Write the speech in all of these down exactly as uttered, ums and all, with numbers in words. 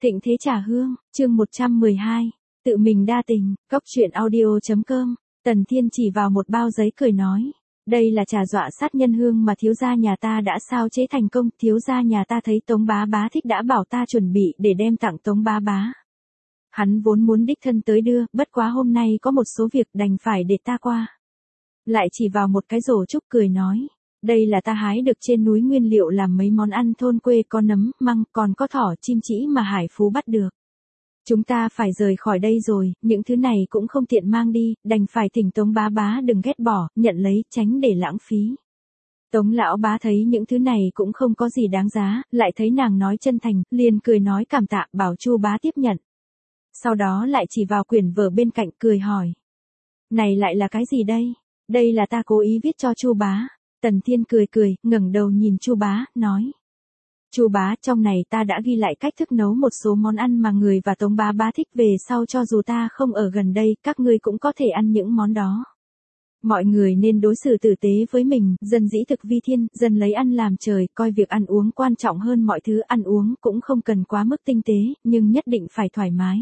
Thịnh Thế Trà Hương, chương một trăm mười hai, tự mình đa tình, cóc truyện audio chấm com. Tần Thiên chỉ vào một bao giấy cười nói, đây là trà dọa sát nhân hương mà thiếu gia nhà ta đã sao chế thành công, thiếu gia nhà ta thấy Tống bá bá thích đã bảo ta chuẩn bị để đem tặng Tống bá bá. Hắn vốn muốn đích thân tới đưa, bất quá hôm nay có một số việc đành phải để ta qua. Lại chỉ vào một cái rổ trúc cười nói, đây là ta hái được trên núi nguyên liệu làm mấy món ăn thôn quê, có nấm, măng, còn có thỏ, chim chỉ mà Hải Phú bắt được. Chúng ta phải rời khỏi đây rồi, những thứ này cũng không tiện mang đi, đành phải thỉnh Tống bá bá đừng ghét bỏ, nhận lấy, tránh để lãng phí. Tống lão bá thấy những thứ này cũng không có gì đáng giá, lại thấy nàng nói chân thành, liền cười nói cảm tạ, bảo Chu bá tiếp nhận. Sau đó lại chỉ vào quyển vở bên cạnh cười hỏi, này lại là cái gì đây? Đây là ta cố ý viết cho Chu bá. Tần Thiên cười cười, ngẩng đầu nhìn Chu bá, nói, Chu bá, trong này ta đã ghi lại cách thức nấu một số món ăn mà người và Tống bá bá thích, về sau cho dù ta không ở gần đây, các ngươi cũng có thể ăn những món đó. Mọi người nên đối xử tử tế với mình, dân dĩ thực vi thiên, dân lấy ăn làm trời, coi việc ăn uống quan trọng hơn mọi thứ, ăn uống cũng không cần quá mức tinh tế, nhưng nhất định phải thoải mái.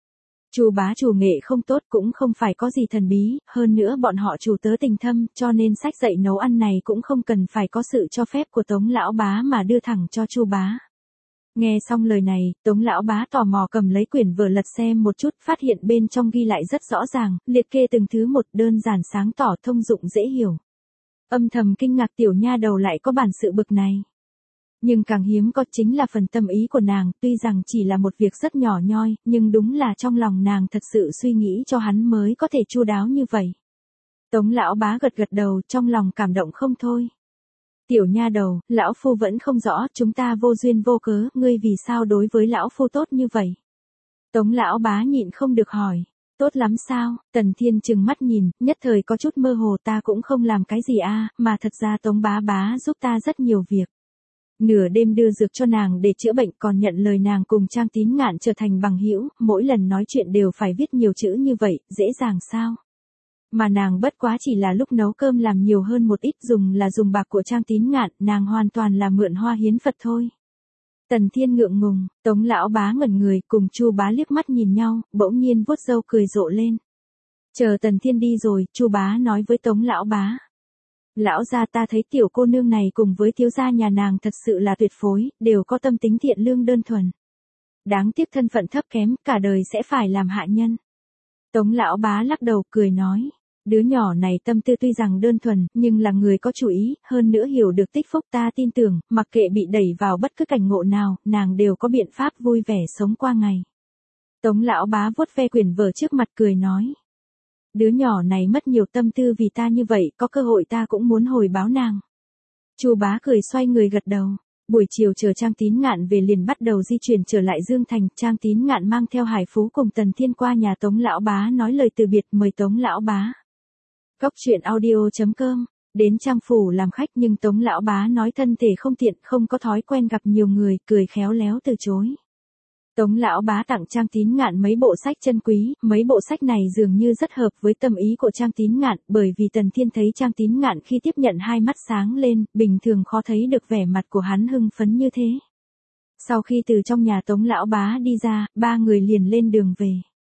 Chu bá chủ nghệ không tốt cũng không phải có gì thần bí, hơn nữa bọn họ chủ tớ tình thâm, cho nên sách dạy nấu ăn này cũng không cần phải có sự cho phép của Tống lão bá mà đưa thẳng cho Chu bá. Nghe xong lời này, Tống lão bá tò mò cầm lấy quyển vở lật xem một chút, phát hiện bên trong ghi lại rất rõ ràng, liệt kê từng thứ một, đơn giản sáng tỏ, thông dụng dễ hiểu. Âm thầm kinh ngạc tiểu nha đầu lại có bản sự bực này. Nhưng càng hiếm có chính là phần tâm ý của nàng, tuy rằng chỉ là một việc rất nhỏ nhoi, nhưng đúng là trong lòng nàng thật sự suy nghĩ cho hắn mới có thể chu đáo như vậy. Tống lão bá gật gật đầu, trong lòng cảm động không thôi. Tiểu nha đầu, lão phu vẫn không rõ, chúng ta vô duyên vô cớ, ngươi vì sao đối với lão phu tốt như vậy? Tống lão bá nhịn không được hỏi, tốt lắm sao? Tần Thiên trừng mắt nhìn, nhất thời có chút mơ hồ, ta cũng không làm cái gì a, mà thật ra Tống bá bá giúp ta rất nhiều việc. Nửa đêm đưa dược cho nàng để chữa bệnh, còn nhận lời nàng cùng Trang Tín Ngạn trở thành bằng hữu, mỗi lần nói chuyện đều phải viết nhiều chữ như vậy, dễ dàng sao? Mà nàng bất quá chỉ là lúc nấu cơm làm nhiều hơn một ít, dùng là dùng bạc của Trang Tín Ngạn, nàng hoàn toàn là mượn hoa hiến Phật thôi. Tần Thiên ngượng ngùng, Tống lão bá ngẩn người, cùng Chu bá liếc mắt nhìn nhau, bỗng nhiên vuốt râu cười rộ lên. Chờ Tần Thiên đi rồi, Chu bá nói với Tống lão bá, lão gia, ta thấy tiểu cô nương này cùng với thiếu gia nhà nàng thật sự là tuyệt phối, đều có tâm tính thiện lương đơn thuần. Đáng tiếc thân phận thấp kém, cả đời sẽ phải làm hạ nhân. Tống lão bá lắc đầu cười nói, đứa nhỏ này tâm tư tuy rằng đơn thuần, nhưng là người có chủ ý, hơn nữa hiểu được tích phúc, ta tin tưởng, mặc kệ bị đẩy vào bất cứ cảnh ngộ nào, nàng đều có biện pháp vui vẻ sống qua ngày. Tống lão bá vuốt ve quyển vở trước mặt cười nói, đứa nhỏ này mất nhiều tâm tư vì ta như vậy, có cơ hội ta cũng muốn hồi báo nàng. Chu bá cười xoay người gật đầu. Buổi chiều chờ Trang Tín Ngạn về liền bắt đầu di chuyển trở lại Dương Thành, Trang Tín Ngạn mang theo Hải Phú cùng Tần Thiên qua nhà Tống lão bá nói lời từ biệt, mời Tống lão bá. Cóc truyện audio chấm com, đến Trang phủ làm khách, nhưng Tống lão bá nói thân thể không tiện, không có thói quen gặp nhiều người, cười khéo léo từ chối. Tống lão bá tặng Trang Tín Ngạn mấy bộ sách chân quý, mấy bộ sách này dường như rất hợp với tâm ý của Trang Tín Ngạn, bởi vì Tần Thiên thấy Trang Tín Ngạn khi tiếp nhận hai mắt sáng lên, bình thường khó thấy được vẻ mặt của hắn hưng phấn như thế. Sau khi từ trong nhà Tống lão bá đi ra, ba người liền lên đường về.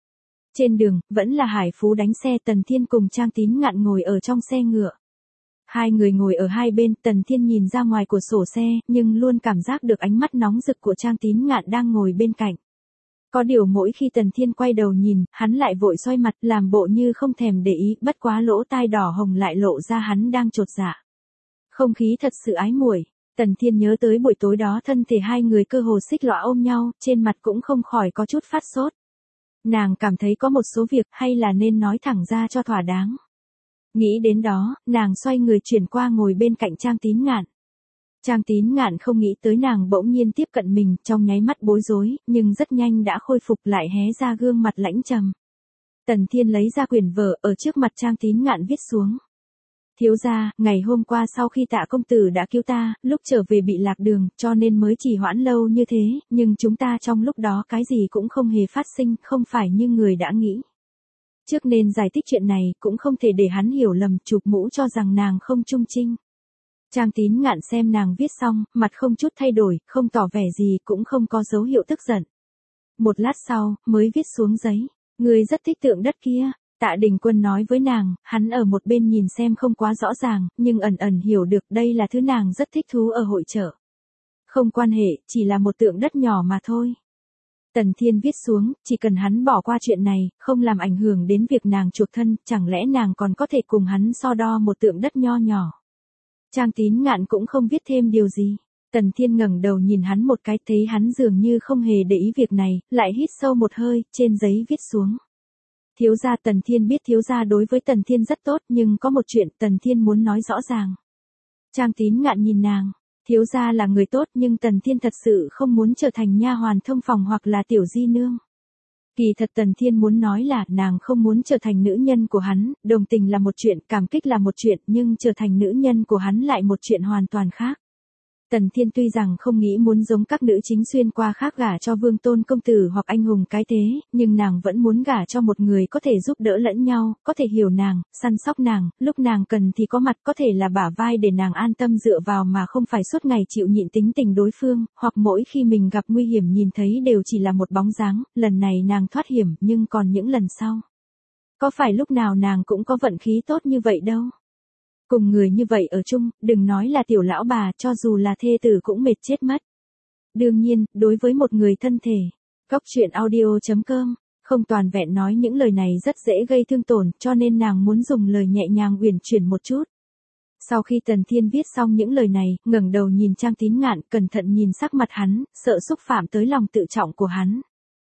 Trên đường, vẫn là Hải Phú đánh xe, Tần Thiên cùng Trang Tín Ngạn ngồi ở trong xe ngựa. Hai người ngồi ở hai bên, Tần Thiên nhìn ra ngoài cửa sổ xe, nhưng luôn cảm giác được ánh mắt nóng rực của Trang Tín Ngạn đang ngồi bên cạnh. Có điều mỗi khi Tần Thiên quay đầu nhìn, hắn lại vội xoay mặt, làm bộ như không thèm để ý, bất quá lỗ tai đỏ hồng lại lộ ra hắn đang chột dạ. Không khí thật sự ái muội. Tần Thiên nhớ tới buổi tối đó thân thể hai người cơ hồ xích lõa ôm nhau, trên mặt cũng không khỏi có chút phát sốt. Nàng cảm thấy có một số việc hay là nên nói thẳng ra cho thỏa đáng. Nghĩ đến đó, nàng xoay người chuyển qua ngồi bên cạnh Trang Tín Ngạn. Trang Tín Ngạn không nghĩ tới nàng bỗng nhiên tiếp cận mình, trong nháy mắt bối rối, nhưng rất nhanh đã khôi phục lại, hé ra gương mặt lãnh trầm. Tần Thiên lấy ra quyển vở ở trước mặt Trang Tín Ngạn viết xuống. Thiếu gia, ngày hôm qua sau khi Tạ công tử đã cứu ta, lúc trở về bị lạc đường, cho nên mới trì hoãn lâu như thế, nhưng chúng ta trong lúc đó cái gì cũng không hề phát sinh, không phải như người đã nghĩ. Trước nên giải thích chuyện này, cũng không thể để hắn hiểu lầm, chụp mũ cho rằng nàng không trung trinh. Trang Tín Ngạn xem nàng viết xong, mặt không chút thay đổi, không tỏ vẻ gì, cũng không có dấu hiệu tức giận. Một lát sau, mới viết xuống giấy. Người rất thích tượng đất kia. Tạ Đình Quân nói với nàng, hắn ở một bên nhìn xem không quá rõ ràng, nhưng ẩn ẩn hiểu được đây là thứ nàng rất thích thú ở hội chợ. Không quan hệ, chỉ là một tượng đất nhỏ mà thôi. Tần Thiên viết xuống, chỉ cần hắn bỏ qua chuyện này, không làm ảnh hưởng đến việc nàng chuộc thân, chẳng lẽ nàng còn có thể cùng hắn so đo một tượng đất nho nhỏ. Trang Tín Ngạn cũng không viết thêm điều gì. Tần Thiên ngẩng đầu nhìn hắn một cái, thấy hắn dường như không hề để ý việc này, lại hít sâu một hơi, trên giấy viết xuống. Thiếu gia. Tần Thiên biết thiếu gia đối với Tần Thiên rất tốt, nhưng có một chuyện Tần Thiên muốn nói rõ ràng. Trang Tín Ngạn nhìn nàng, thiếu gia là người tốt nhưng Tần Thiên thật sự không muốn trở thành nha hoàn thông phòng hoặc là tiểu di nương. Kỳ thật Tần Thiên muốn nói là nàng không muốn trở thành nữ nhân của hắn, đồng tình là một chuyện, cảm kích là một chuyện, nhưng trở thành nữ nhân của hắn lại một chuyện hoàn toàn khác. Tần Thiên tuy rằng không nghĩ muốn giống các nữ chính xuyên qua khác gả cho vương tôn công tử hoặc anh hùng cái thế, nhưng nàng vẫn muốn gả cho một người có thể giúp đỡ lẫn nhau, có thể hiểu nàng, săn sóc nàng, lúc nàng cần thì có mặt, có thể là bả vai để nàng an tâm dựa vào mà không phải suốt ngày chịu nhịn tính tình đối phương, hoặc mỗi khi mình gặp nguy hiểm nhìn thấy đều chỉ là một bóng dáng, lần này nàng thoát hiểm nhưng còn những lần sau. Có phải lúc nào nàng cũng có vận khí tốt như vậy đâu. Cùng người như vậy ở chung, đừng nói là tiểu lão bà, cho dù là thê tử cũng mệt chết mất. Đương nhiên, đối với một người thân thể, Góc truyện audio chấm com, không toàn vẹn nói những lời này rất dễ gây thương tổn, cho nên nàng muốn dùng lời nhẹ nhàng uyển chuyển một chút. Sau khi Tần Thiên viết xong những lời này, ngẩng đầu nhìn Trang Tín Ngạn, cẩn thận nhìn sắc mặt hắn, sợ xúc phạm tới lòng tự trọng của hắn.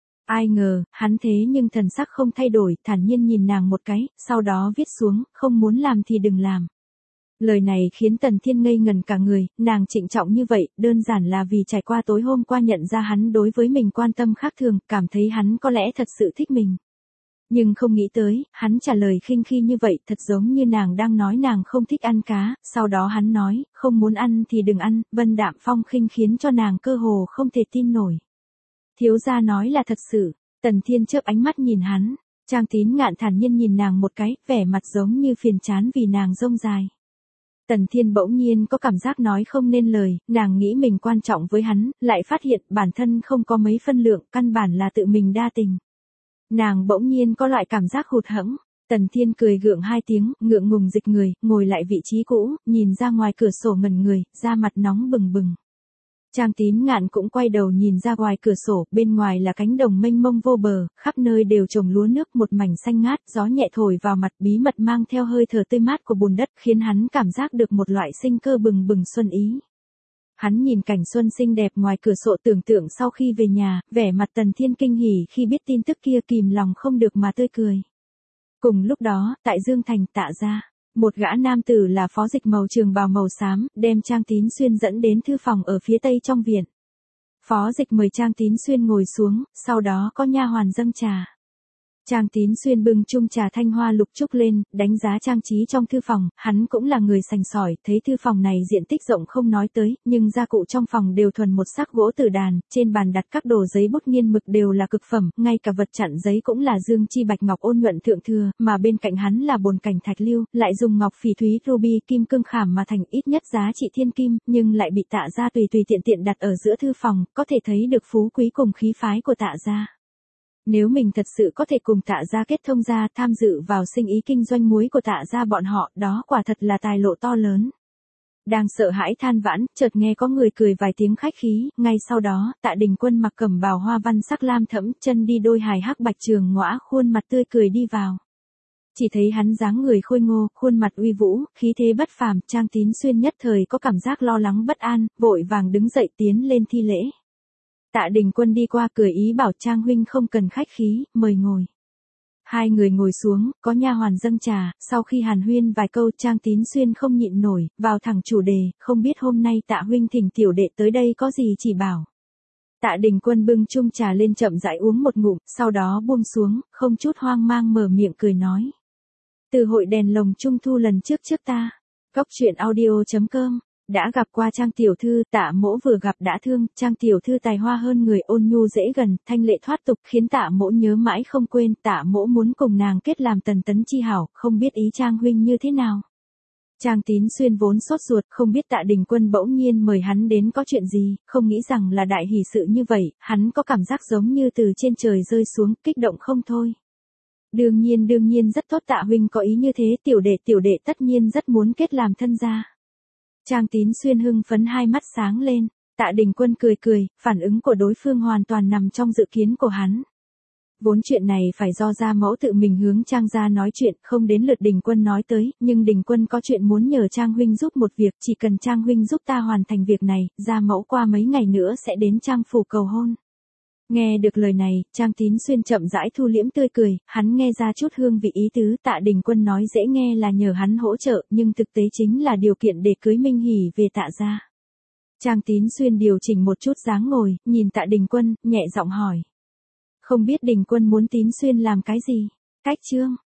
Ai ngờ, hắn thế nhưng thần sắc không thay đổi, thản nhiên nhìn nàng một cái, sau đó viết xuống, không muốn làm thì đừng làm. Lời này khiến Tần Thiên ngây ngần cả người, nàng trịnh trọng như vậy, đơn giản là vì trải qua tối hôm qua nhận ra hắn đối với mình quan tâm khác thường, cảm thấy hắn có lẽ thật sự thích mình. Nhưng không nghĩ tới, hắn trả lời khinh khi như vậy, thật giống như nàng đang nói nàng không thích ăn cá, sau đó hắn nói, không muốn ăn thì đừng ăn, vân đạm phong khinh khiến cho nàng cơ hồ không thể tin nổi. Thiếu gia nói là thật sự. Tần Thiên chớp ánh mắt nhìn hắn, Trang Tín Ngạn thản nhiên nhìn nàng một cái, vẻ mặt giống như phiền chán vì nàng rông dài. Tần Thiên bỗng nhiên có cảm giác nói không nên lời, nàng nghĩ mình quan trọng với hắn, lại phát hiện bản thân không có mấy phân lượng, căn bản là tự mình đa tình. Nàng bỗng nhiên có loại cảm giác hụt hẫng. Tần Thiên cười gượng hai tiếng, ngượng ngùng dịch người, ngồi lại vị trí cũ, nhìn ra ngoài cửa sổ ngẩn người, da mặt nóng bừng bừng. Trang Tín Ngạn cũng quay đầu nhìn ra ngoài cửa sổ, bên ngoài là cánh đồng mênh mông vô bờ, khắp nơi đều trồng lúa nước, một mảnh xanh ngát, gió nhẹ thổi vào mặt, bí mật mang theo hơi thở tươi mát của bùn đất, khiến hắn cảm giác được một loại sinh cơ bừng bừng xuân ý. Hắn nhìn cảnh xuân xinh đẹp ngoài cửa sổ, tưởng tượng sau khi về nhà, vẻ mặt Tần Thiên kinh hỉ khi biết tin tức kia, kìm lòng không được mà tươi cười. Cùng lúc đó, tại Dương Thành, Tạ gia, một gã nam tử là phó dịch màu trường bào màu xám, đem Trang Tín Xuyên dẫn đến thư phòng ở phía tây trong viện. Phó dịch mời Trang Tín Xuyên ngồi xuống, sau đó có nha hoàn dâng trà. Trang Tín Xuyên bưng chung trà thanh hoa lục trúc lên, đánh giá trang trí trong thư phòng, hắn cũng là người sành sỏi, thấy thư phòng này diện tích rộng không nói tới, nhưng gia cụ trong phòng đều thuần một sắc gỗ tử đàn, trên bàn đặt các đồ giấy bút nghiên mực đều là cực phẩm, ngay cả vật chặn giấy cũng là dương chi bạch ngọc ôn nhuận thượng thừa, mà bên cạnh hắn là bồn cảnh thạch lưu, lại dùng ngọc phỉ thúy ruby kim cương khảm mà thành, ít nhất giá trị thiên kim, nhưng lại bị Tạ gia tùy tùy tiện tiện đặt ở giữa thư phòng, có thể thấy được phú quý cùng khí phái của Tạ gia. Nếu mình thật sự có thể cùng Tạ gia kết thông gia, tham dự vào sinh ý kinh doanh muối của Tạ gia bọn họ, đó quả thật là tài lộ to lớn. Đang sợ hãi than vãn, chợt nghe có người cười vài tiếng khách khí, ngay sau đó, Tạ Đình Quân mặc cẩm bào hoa văn sắc lam thẫm, chân đi đôi hài hắc bạch trường ngõa, khuôn mặt tươi cười đi vào. Chỉ thấy hắn dáng người khôi ngô, khuôn mặt uy vũ, khí thế bất phàm, Trang Tín Xuyên nhất thời có cảm giác lo lắng bất an, vội vàng đứng dậy tiến lên thi lễ. Tạ Đình Quân đi qua cười ý bảo Trang huynh không cần khách khí, mời ngồi. Hai người ngồi xuống, có nha hoàn dâng trà, sau khi hàn huyên vài câu Trang Tín Xuyên không nhịn nổi, vào thẳng chủ đề, không biết hôm nay Tạ huynh thỉnh tiểu đệ tới đây có gì chỉ bảo. Tạ Đình Quân bưng chung trà lên chậm rãi uống một ngụm, sau đó buông xuống, không chút hoang mang mở miệng cười nói. Từ hội đèn lồng trung thu lần trước trước ta, Góc truyện audio chấm com. Đã gặp qua Trang tiểu thư, Tạ mỗ vừa gặp đã thương, Trang tiểu thư tài hoa hơn người, ôn nhu dễ gần, thanh lệ thoát tục, khiến Tạ mỗ nhớ mãi không quên, Tạ mỗ muốn cùng nàng kết làm tần tấn chi hảo, không biết ý Trang huynh như thế nào. Trang Tín Xuyên vốn sốt ruột không biết Tạ Đình Quân bỗng nhiên mời hắn đến có chuyện gì, không nghĩ rằng là đại hỷ sự như vậy, hắn có cảm giác giống như từ trên trời rơi xuống, kích động không thôi. Đương nhiên đương nhiên rất tốt, Tạ huynh có ý như thế, tiểu đệ tiểu đệ tất nhiên rất muốn kết làm thân gia. Trang Tín Xuyên hưng phấn hai mắt sáng lên, Tạ Đình Quân cười cười, phản ứng của đối phương hoàn toàn nằm trong dự kiến của hắn. Vốn chuyện này phải do gia mẫu tự mình hướng Trang gia nói chuyện, không đến lượt Đình Quân nói tới, nhưng Đình Quân có chuyện muốn nhờ Trang huynh giúp một việc, chỉ cần Trang huynh giúp ta hoàn thành việc này, gia mẫu qua mấy ngày nữa sẽ đến Trang phủ cầu hôn. Nghe được lời này, Trang Tín Xuyên chậm rãi thu liễm tươi cười, hắn nghe ra chút hương vị ý tứ, Tạ Đình Quân nói dễ nghe là nhờ hắn hỗ trợ, nhưng thực tế chính là điều kiện để cưới Minh Hỷ về Tạ gia. Trang Tín Xuyên điều chỉnh một chút dáng ngồi, nhìn Tạ Đình Quân, nhẹ giọng hỏi. Không biết Đình Quân muốn Tín Xuyên làm cái gì? Cách chương.